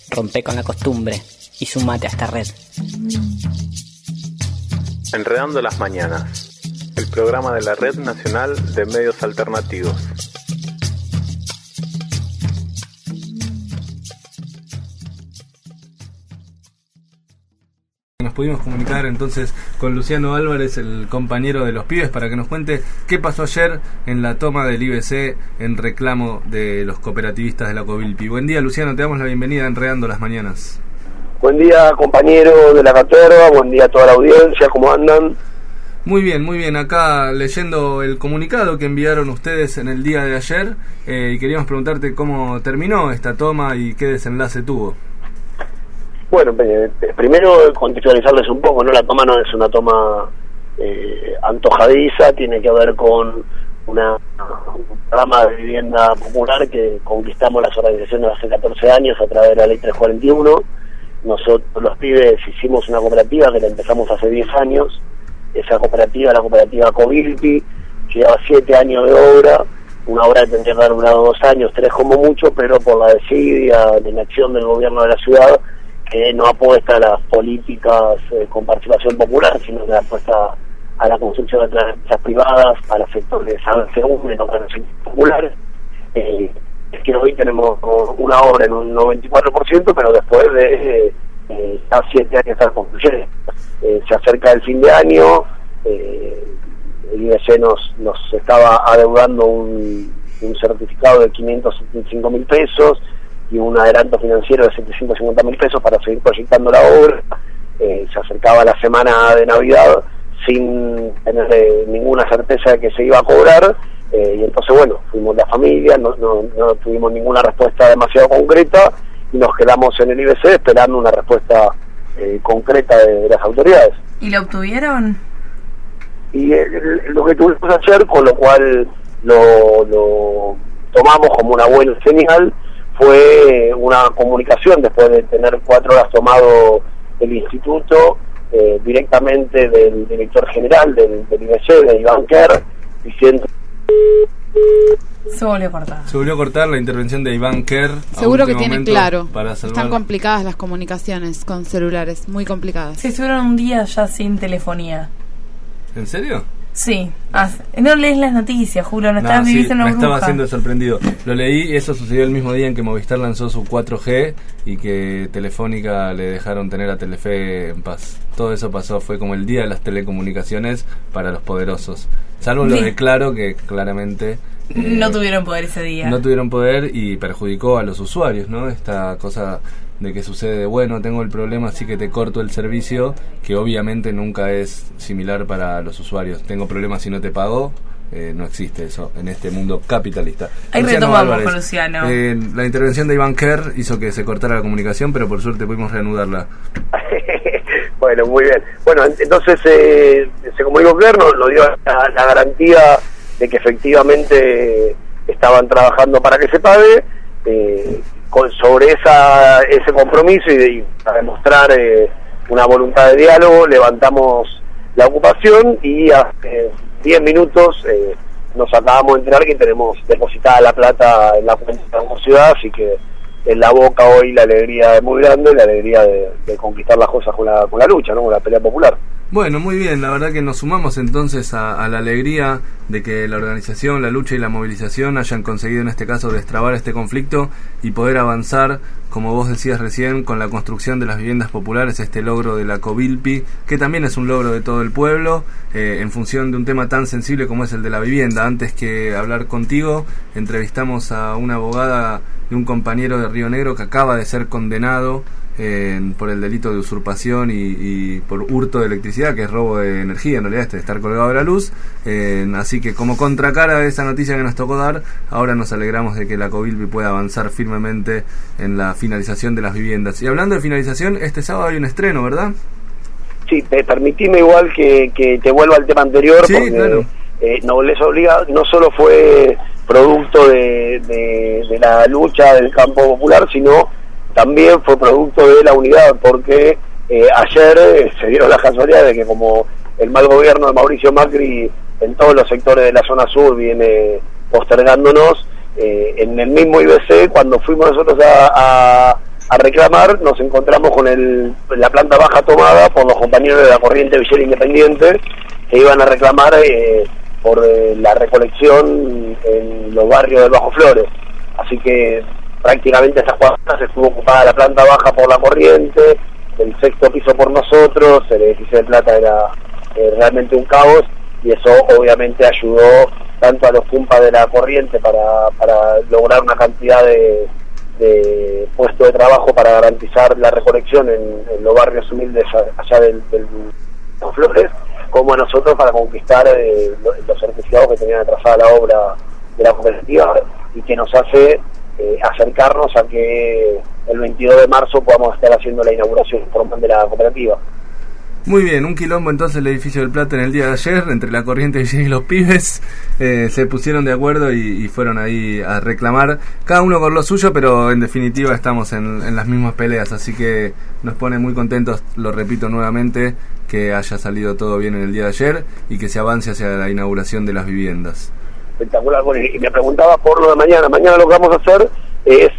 Rompe con la costumbre y sumate a esta red. Enredando las Mañanas, el programa de la Red Nacional de Medios Alternativos. Nos pudimos comunicar entonces con Luciano Álvarez, el compañero de los pibes, para que nos cuente qué pasó ayer en la toma del IBC en reclamo de los cooperativistas de la Covilpi. Buen día, Luciano, te damos la bienvenida a Enredando las Mañanas. Buen día, compañero de la caterva, buen día a toda la audiencia, ¿cómo andan? Muy bien, acá leyendo el comunicado que enviaron ustedes en el día de ayer, y queríamos preguntarte cómo terminó esta toma y qué desenlace tuvo. Bueno, primero contextualizarles un poco, ¿no? La toma no es una toma antojadiza, tiene que ver con un programa de vivienda popular que conquistamos las organizaciones hace 14 años a través de la ley 341. Nosotros los pibes hicimos una cooperativa que la empezamos hace 10 años. Esa cooperativa, la cooperativa Covilpi, lleva 7 años de obra, una obra que tendría que haber durado 2 años, 3 como mucho, pero por la desidia, la inacción del gobierno de la ciudad, que no apuesta a las políticas con participación popular, sino que apuesta a la construcción de las empresas privadas, para sectores seguros y no para los sectores populares. Es que hoy tenemos una obra en un 94%, pero después de 7 años de estar construyendo. Se acerca el fin de año, el IBC nos estaba adeudando un certificado de 575.000 pesos y un adelanto financiero de 750.000 pesos para seguir proyectando la obra. Se acercaba la semana de Navidad sin tener ninguna certeza de que se iba a cobrar, y entonces bueno, fuimos la familia, no tuvimos ninguna respuesta demasiado concreta y nos quedamos en el IBC esperando una respuesta concreta de las autoridades. ¿Y lo obtuvieron? Y lo que tuvimos ayer, con lo cual lo tomamos como una buena señal, fue una comunicación después de tener 4 horas tomado el instituto, directamente del director general del IBC, de Iván Kerr, diciendo... Se volvió a cortar la intervención de Iván Kerr. Seguro que tiene claro. Para salvar... Están complicadas las comunicaciones con celulares, muy complicadas. Se estuvieron un día ya sin telefonía. ¿En serio? Sí. No lees las noticias, juro, no estabas viviendo en una burbuja. Me estaba haciendo sorprendido. Lo leí, eso sucedió el mismo día en que Movistar lanzó su 4G y que Telefónica le dejaron tener a Telefe en paz. Todo eso pasó, fue como el día de las telecomunicaciones para los poderosos. Salvo lo de Claro, que claramente... no tuvieron poder ese día. No tuvieron poder y perjudicó a los usuarios, ¿no? Esta cosa de que sucede, bueno, tengo el problema, así que te corto el servicio, que obviamente nunca es similar para los usuarios. Tengo problemas si no te pago. No existe eso en este mundo capitalista. Ahí Luciano retomamos Álvarez, con Luciano. La intervención de Iván Kerr hizo que se cortara la comunicación, pero por suerte pudimos reanudarla. Bueno, muy bien. Bueno, entonces se comunicó Kerr, nos dio la garantía de que efectivamente estaban trabajando para que se pague. Sobre ese compromiso y para demostrar una voluntad de diálogo, levantamos la ocupación y hace 10 minutos nos acabamos de enterar que tenemos depositada la plata en la cuenta de la ciudad, así que en la boca hoy la alegría es muy grande, la alegría de conquistar las cosas con la lucha, ¿no? Con la pelea popular. Bueno, muy bien, la verdad que nos sumamos entonces a la alegría de que la organización, la lucha y la movilización hayan conseguido en este caso destrabar este conflicto y poder avanzar, como vos decías recién, con la construcción de las viviendas populares, este logro de la Covilpi, que también es un logro de todo el pueblo, en función de un tema tan sensible como es el de la vivienda. Antes que hablar contigo, entrevistamos a una abogada de un compañero de Río Negro que acaba de ser condenado por el delito de usurpación y por hurto de electricidad, que es robo de energía, en realidad, de estar colgado de la luz. Así que como contracara de esa noticia que nos tocó dar, ahora nos alegramos de que la Covilpi pueda avanzar firmemente en la finalización de las viviendas. Y hablando de finalización, este sábado hay un estreno, ¿verdad? Sí, permitime igual que te vuelva al tema anterior, sí, porque claro. Nobleza Obligada no solo fue producto de la lucha del campo popular, sino también fue producto de la unidad, porque ayer se dieron las casualidades de que como el mal gobierno de Mauricio Macri en todos los sectores de la zona sur viene postergándonos, en el mismo IBC, cuando fuimos nosotros a a reclamar, nos encontramos con la planta baja tomada por los compañeros de la corriente Villera Independiente, que iban a reclamar por la recolección en los barrios del Bajo Flores. Así que prácticamente esas 4 horas estuvo ocupada la planta baja por la corriente, el 6º piso por nosotros, el edificio de Plata era realmente un caos, y eso obviamente ayudó tanto a los cumpas de la corriente para lograr una cantidad de puestos de trabajo para garantizar la recolección en los barrios humildes allá del Bajo Flores, como a nosotros para conquistar los certificados que tenían atrasada la obra de la cooperativa, y que nos hace acercarnos a que el 22 de marzo podamos estar haciendo la inauguración formal de la cooperativa. Muy bien, un quilombo entonces el edificio del Plata en el día de ayer, entre la corriente Villera y los pibes, se pusieron de acuerdo y fueron ahí a reclamar, cada uno con lo suyo, pero en definitiva estamos en las mismas peleas, así que nos pone muy contentos, lo repito nuevamente, que haya salido todo bien en el día de ayer y que se avance hacia la inauguración de las viviendas. Espectacular. Bueno, y me preguntaba por lo de mañana. Mañana lo que vamos a hacer es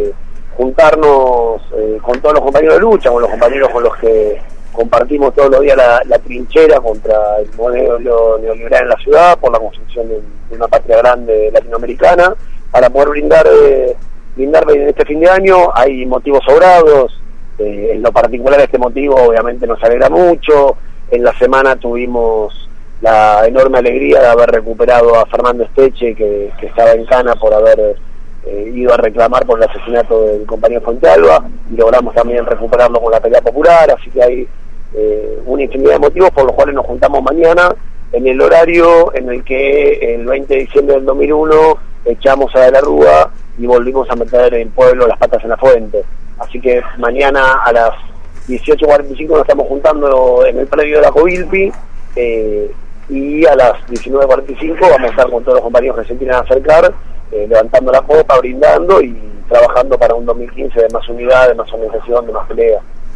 juntarnos con todos los compañeros de lucha, con los compañeros con los que compartimos todos los días la trinchera contra el modelo neoliberal en la ciudad, por la construcción de una patria grande latinoamericana, para poder brindar en este fin de año. Hay motivos sobrados, en lo particular este motivo obviamente nos alegra mucho. En la semana tuvimos la enorme alegría de haber recuperado a Fernando Esteche, que estaba en cana por haber ido a reclamar por el asesinato del compañero Fuentealba, y logramos también recuperarlo con la pelea popular, así que hay una infinidad de motivos por los cuales nos juntamos mañana en el horario en el que el 20 de diciembre del 2001 echamos a De la Rúa y volvimos a meter el pueblo las patas en la fuente. Así que mañana a las 18:45 nos estamos juntando en el predio de la Covilpi, y a las 19:45 vamos a estar con todos los compañeros que se quieren acercar, levantando la copa, brindando y trabajando para un 2015 de más unidad, de más organización, de más pelea.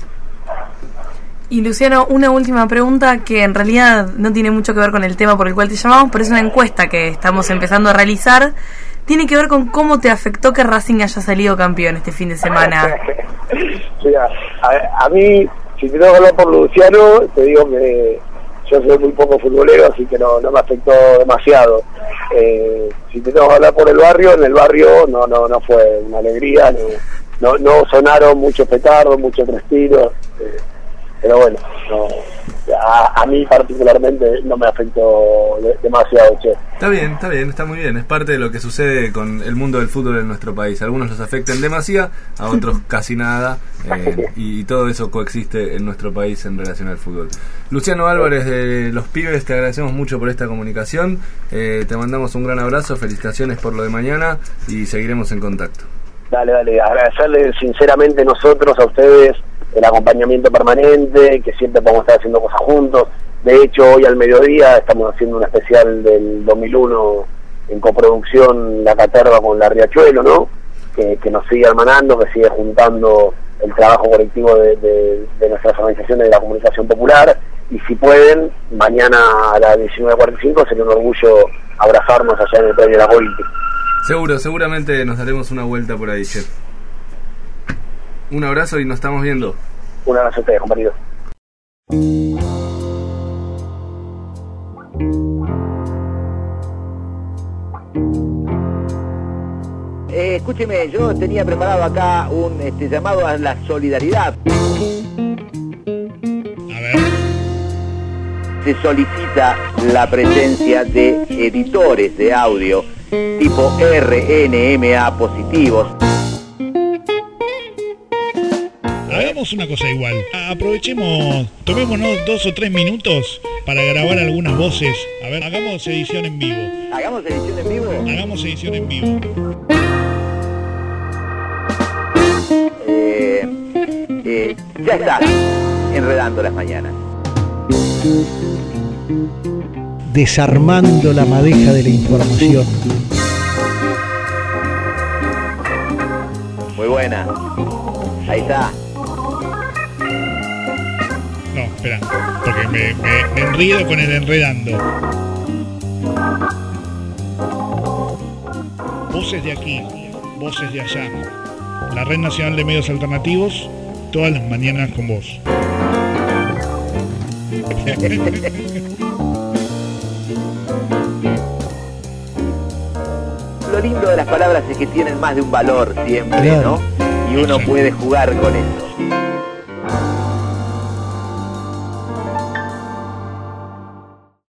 Y Luciano, una última pregunta que en realidad no tiene mucho que ver con el tema por el cual te llamamos, pero es una encuesta que estamos empezando a realizar. Tiene que ver con cómo te afectó que Racing haya salido campeón este fin de semana. Mira, a mí, si te tengo que hablar por Luciano, te digo que yo soy muy poco futbolero, así que no me afectó demasiado. Si te tengo que hablar por el barrio, en el barrio no fue una alegría, no sonaron muchos petardos, muchos tres tiros, pero bueno, a mí particularmente no me afectó demasiado, che. Está bien, está muy bien. Es parte de lo que sucede con el mundo del fútbol en nuestro país. A algunos los afectan demasiado, a otros casi nada, y todo eso coexiste en nuestro país en relación al fútbol. Luciano Álvarez de Los Pibes, te agradecemos mucho por esta comunicación. Te mandamos un gran abrazo, felicitaciones por lo de mañana y seguiremos en contacto. Dale, agradecerles sinceramente nosotros a ustedes el acompañamiento permanente, que siempre podemos estar haciendo cosas juntos. De hecho, hoy al mediodía estamos haciendo un especial del 2001 en coproducción La Caterva con La Riachuelo, ¿no? Que nos sigue hermanando, que sigue juntando el trabajo colectivo de nuestras organizaciones de la comunicación popular. Y si pueden, mañana a las 19:45 sería un orgullo abrazarnos allá en el predio de la Covilpi. Seguramente nos daremos una vuelta por ahí, chef. Un abrazo y nos estamos viendo. Un abrazo a ustedes, compañeros. Escúcheme, yo tenía preparado acá un llamado a la solidaridad. A ver. Se solicita la presencia de editores de audio tipo RNMA positivos. Hagamos una cosa igual. Aprovechemos, tomémonos 2 o 3 minutos para grabar algunas voces. A ver, hagamos edición en vivo. ¿Hagamos edición en vivo? Hagamos edición en vivo. Ya está, enredando las mañanas. Desarmando la madeja de la información. Muy buena. Ahí está. No, espera, porque me enredo con el enredando. Voces de aquí, voces de allá, La Red Nacional de Medios Alternativos, todas las mañanas con vos. Lo lindo de las palabras es que tienen más de un valor siempre, Claro. ¿no? Y uno puede jugar con eso.